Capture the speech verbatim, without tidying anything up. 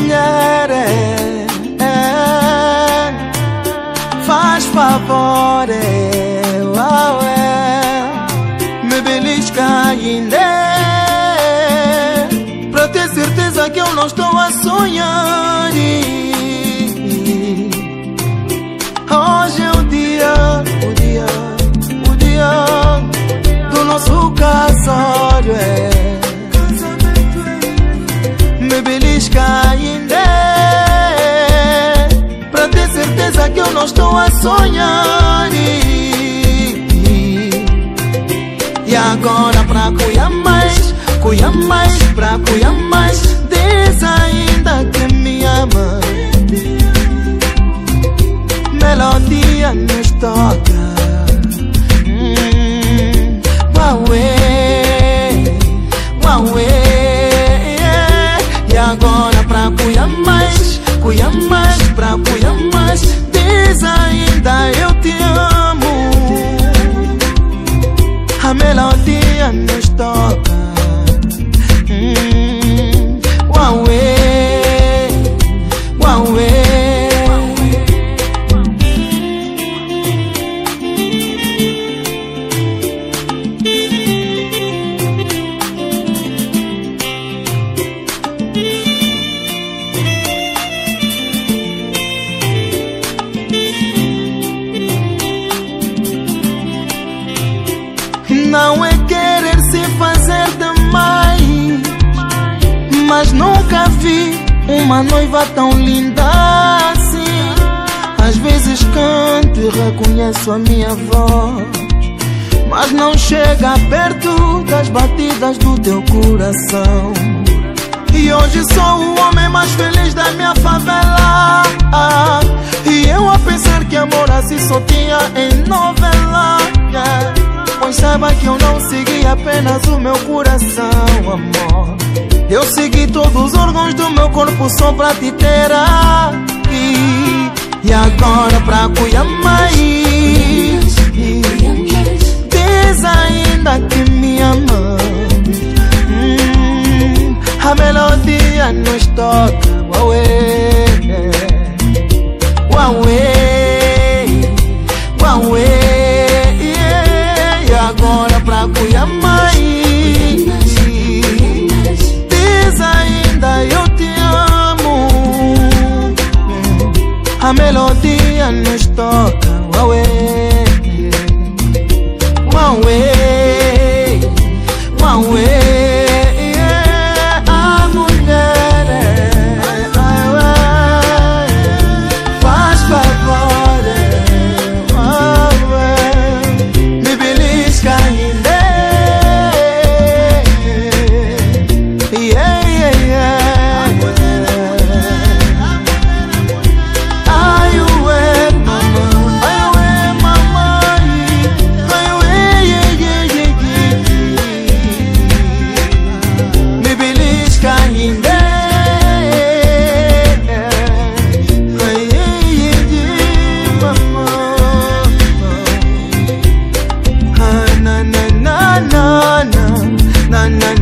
mulher, é, é, faz favor, é, uau, é, me belisca ainda, é, pra ter certeza que eu não estou a sonhar. Hoje é o dia, o dia, o dia do nosso casório, é, me belisca ainda, pra ter certeza que eu não estou a sonhar. E agora pra cuidar mais, cuidar mais, pra cuidar mais, diz ainda que me ama. Melodia nos toca, hum, uauê, uauê. E agora pra cuidar mais, cuidar mais, pra cuidar mais, diz ainda eu te amo. A melodia nos toca, hum, uauê, uauê. Não é querer se fazer demais, mas nunca vi uma noiva tão linda assim. Às vezes canto e reconheço a minha voz, mas não chega perto das batidas do teu coração. E hoje sou o homem mais feliz da minha favela, e eu a pensar que amor assim só tinha em novela, yeah. Pois saiba que eu não segui apenas o meu coração, amor. Eu segui todos os órgãos do meu corpo só pra te ter aqui. E agora pra cuidar mais, diz ainda que me ama, hum, a melodia nos toca, uauê, uauê, uauê. Agora pra cuidar mais, diz ainda eu te amo. A melodia nos toca, uauê, uauê, uauê. A mulher, é, faz favor, me belisca ainda, yeah, yeah, yeah. Ai, ué, mamãe, ai, ué, mamãe, ai, ué, yeah, yeah, yeah, yeah. Me belisca ainda, ai, yeah, yeah, mamãe. Ah, na na na na na na na.